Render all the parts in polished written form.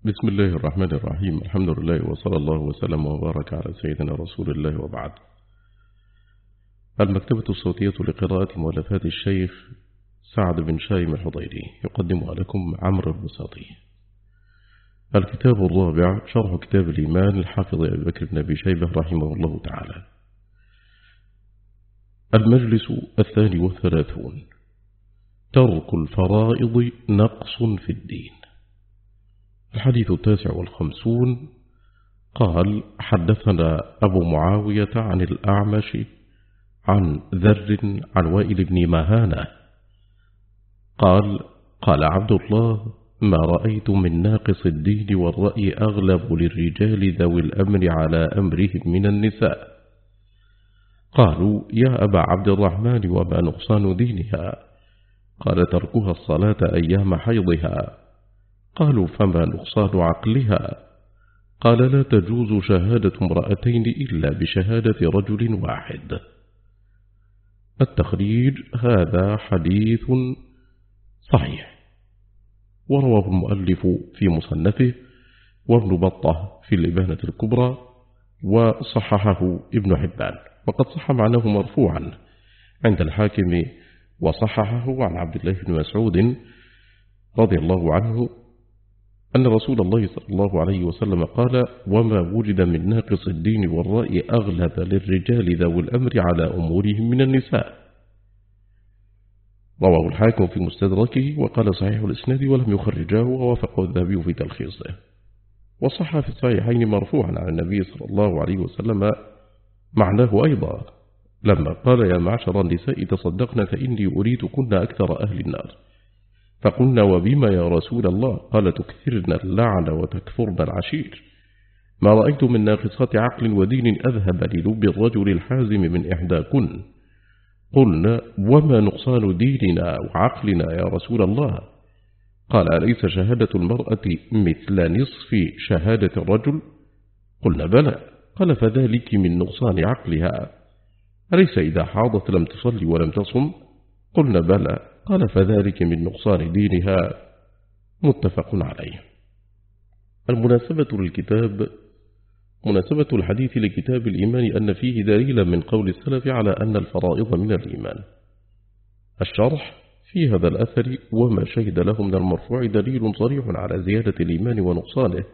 بسم الله الرحمن الرحيم. الحمد لله وصلى الله وسلم وبارك على سيدنا رسول الله وبعد. المكتبة الصوتية لقراءة مؤلفات الشيخ سعد بن شايم الحضيري يقدمها لكم عمرو البساطي. الكتاب الرابع شرح كتاب الإيمان الحافظ أبي بكر بن أبي شيبة رحمه الله تعالى. المجلس 32. ترك الفرائض نقص في الدين. الحديث 59. قال: حدثنا أبو معاوية عن الأعمش عن ذر عن وائل بن مهانة قال: قال عبد الله: ما رأيت من ناقص الدين والرأي أغلب للرجال ذوي الأمر على أمرهم من النساء. قالوا: يا أبا عبد الرحمن وما نقصان دينها؟ قال: تركها الصلاة أيام حيضها. قالوا: فما نقصان عقلها؟ قال: لا تجوز شهادة امرأتين إلا بشهادة رجل واحد. التخريج: هذا حديث صحيح، ورواه المؤلف في مصنفه وابن بطة في الإبانة الكبرى، وصححه ابن حبان، وقد صح معناه مرفوعا عند الحاكم وصححه عن عبد الله بن مسعود رضي الله عنه أن رسول الله صلى الله عليه وسلم قال: وما وجد من ناقص الدين والرأي أغلب للرجال ذوي الأمر على أمورهم من النساء. رواه الحاكم في مستدركه وقال صحيح الإسناد ولم يخرجاه، ووافقه الذهبي في تلخيصه. وصح في الصحيحين مرفوعا عن النبي صلى الله عليه وسلم معناه أيضا لما قال: يا معشر النساء تصدقن فإني أريدكن أكثر أهل النار. فقلنا: وبما يا رسول الله؟ قال: تكثرن اللعن وتكفرن العشير. ما رأيت من ناقصات عقل ودين أذهب للب الرجل الحازم من إحداكن. قلنا: وما نقصان ديننا وعقلنا يا رسول الله؟ قال: أليس شهادة المرأة مثل نصف شهادة الرجل؟ قلنا: بلى. قال: فذلك من نقصان عقلها. أليس إذا حاضت لم تصلي ولم تصم؟ قلنا: بلى. قال: فذلك من نقصان دينها. متفق عليه. المناسبة للكتاب: مناسبة الحديث لكتاب الإيمان أن فيه دليلا من قول السلف على أن الفرائض من الإيمان. الشرح: في هذا الأثر وما شهد له من المرفوع دليل صريح على زيادة الإيمان ونقصانه،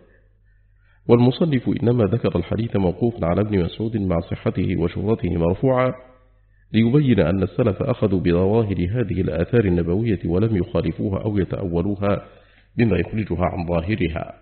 والمصنف إنما ذكر الحديث موقوفا على ابن مسعود مع صحته وشهرته مرفوعا ليبين أن السلف أخذوا بظواهر هذه الآثار النبوية ولم يخالفوها أو يتأولوها بما يخرجها عن ظاهرها.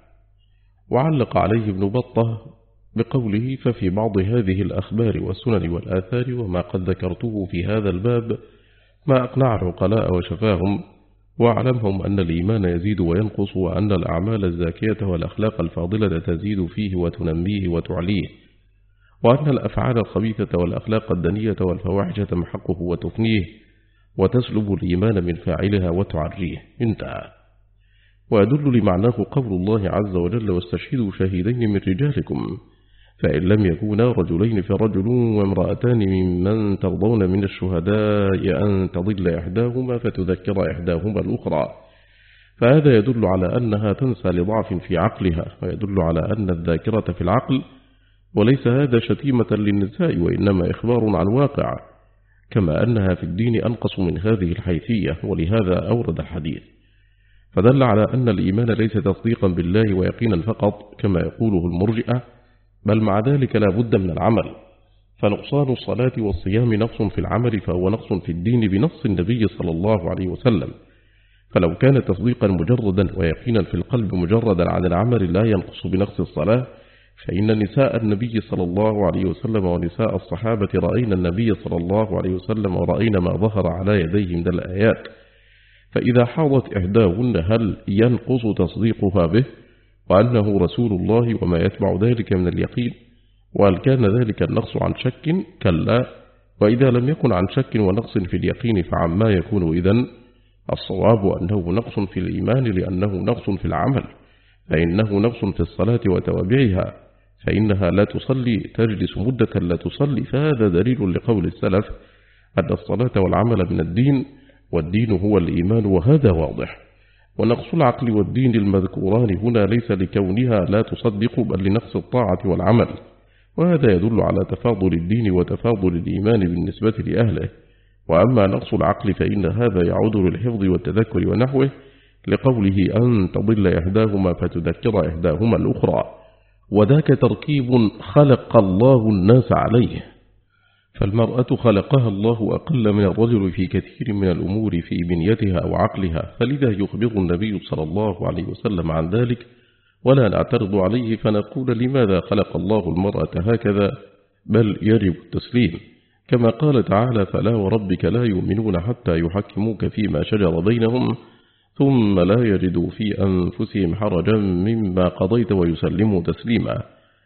وعلق عليه ابن بطة بقوله: ففي بعض هذه الأخبار والسنن والآثار وما قد ذكرته في هذا الباب ما أقنع العقلاء وشفاهم وأعلمهم أن الإيمان يزيد وينقص، وأن الأعمال الزاكية والأخلاق الفاضلة تزيد فيه وتنميه وتعليه، وأن الأفعال الخبيثة والأخلاق الدنية والفواحش تمحقه وتفنيه وتسلب الإيمان من فاعلها وتعريه. انتهى. ويدل لمعناه قول الله عز وجل: واستشهدوا شهيدين من رجالكم، فإن لم يكونا رجلين فرجل وامرأتان ممن ترضون من الشهداء أن تضل إحداهما فتذكر إحداهما الأخرى. فهذا يدل على أنها تنسى لضعف في عقلها، ويدل على أن الذاكرة في العقل، وليس هذا شتيمة للنساء وإنما إخبار عن واقع، كما أنها في الدين أنقص من هذه الحيثية، ولهذا أورد الحديث، فدل على أن الإيمان ليس تصديقا بالله ويقينا فقط كما يقوله المرجئة، بل مع ذلك لا بد من العمل. فنقصان الصلاة والصيام نقص في العمل فهو نقص في الدين بنص النبي صلى الله عليه وسلم. فلو كان تصديقا مجردا ويقينا في القلب مجردا عن العمل لا ينقص بنقص الصلاة، فإن نساء النبي صلى الله عليه وسلم ونساء الصحابة رأينا النبي صلى الله عليه وسلم ورأينا ما ظهر على يديه من الآيات. فإذا حاضت إحداهن هل ينقص تصديقها به وأنه رسول الله وما يتبع ذلك من اليقين؟ وهل كان ذلك النقص عن شك؟ كلا. وإذا لم يكن عن شك ونقص في اليقين فعما يكون إذن؟ الصواب أنه نقص في الإيمان لأنه نقص في العمل، فإنه نقص في الصلاة وتوابعها، فإنها لا تصلي، تجلس مدة لا تصلي. فهذا دليل لقول السلف أن الصلاة والعمل من الدين، والدين هو الإيمان، وهذا واضح. ونقص العقل والدين المذكوران هنا ليس لكونها لا تصدق بل لنقص الطاعة والعمل، وهذا يدل على تفاضل الدين وتفاضل الإيمان بالنسبة لأهله. وأما نقص العقل فإن هذا يعود للحفظ والتذكر ونحوه، لقوله أن تضل إحداهما فتذكر إحداهما الأخرى، وذاك تركيب خلق الله الناس عليه، فالمرأة خلقها الله أقل من الرجل في كثير من الأمور في بنيتها وعقلها، فلذا يخبر النبي صلى الله عليه وسلم عن ذلك، ولا نعترض عليه فنقول لماذا خلق الله المرأة هكذا، بل يجب التسليم، كما قال تعالى فلا وربك لا يؤمنون حتى يحكموك فيما شجر بينهم ثم لا يجدوا في أنفسهم حرجا مما قضيت ويسلموا تسليما.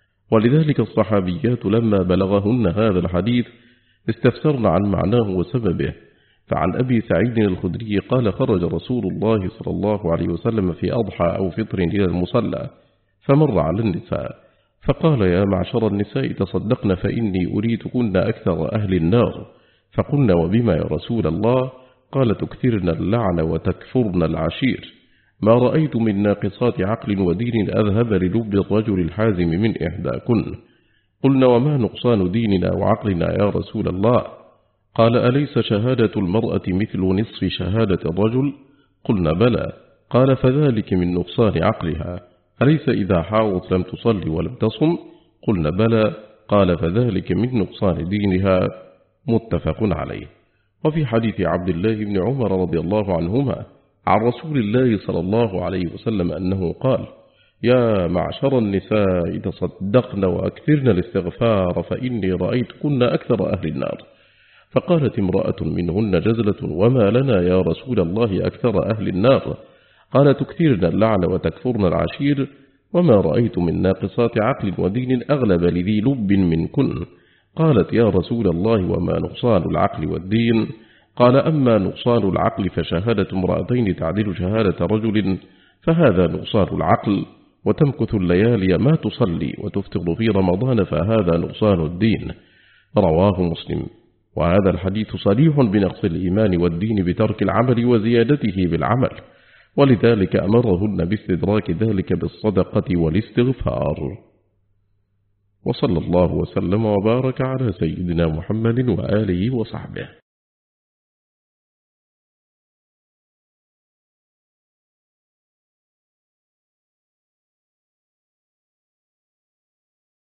ولذلك الصحابيات لما بلغهن هذا الحديث استفسرن عن معناه وسببه، فعن أبي سعيد الخدري قال خرج رسول الله صلى الله عليه وسلم في أضحى أو فطر إلى المصلى فمر على النساء فقال يا معشر النساء تصدقن فإني أريدكن أكثر أهل النار، فقلنا وبما يا رسول الله؟ قال تكثرن اللعن وتكفرن العشير، ما رأيت من ناقصات عقل ودين أذهب للب الرجل الحازم من إحداكن. قلنا وما نقصان ديننا وعقلنا يا رسول الله؟ قال أليس شهادة المرأة مثل نصف شهادة الرجل؟ قلنا بلى. قال فذلك من نقصان عقلها، أليس إذا حاضت لم تصلي ولم تصم؟ قلنا بلى. قال فذلك من نقصان دينها، متفق عليه. وفي حديث عبد الله بن عمر رضي الله عنهما عن رسول الله صلى الله عليه وسلم أنه قال يا معشر النساء تصدقن وأكثرن الاستغفار فإني رأيتكن أكثر أهل النار. فقالت امرأة منهن جزلة وما لنا يا رسول الله أكثر أهل النار؟ قال تكثرن اللعن وتكفرن العشير، وما رأيت من ناقصات عقل ودين أغلب لذي لب منكن. قالت يا رسول الله وما نقصان العقل والدين؟ قال أما نقصان العقل فشهادة امرأتين تعدل شهادة رجل، فهذا نقصان العقل، وتمكث الليالي ما تصلي وتفطر في رمضان فهذا نقصان الدين. رواه مسلم. وهذا الحديث صريح بنقص الإيمان والدين بترك العمل وزيادته بالعمل، ولذلك أمرهن باستدراك ذلك بالصدقة والاستغفار. وصلى الله وسلم وبارك على سيدنا محمد وآله وصحبه.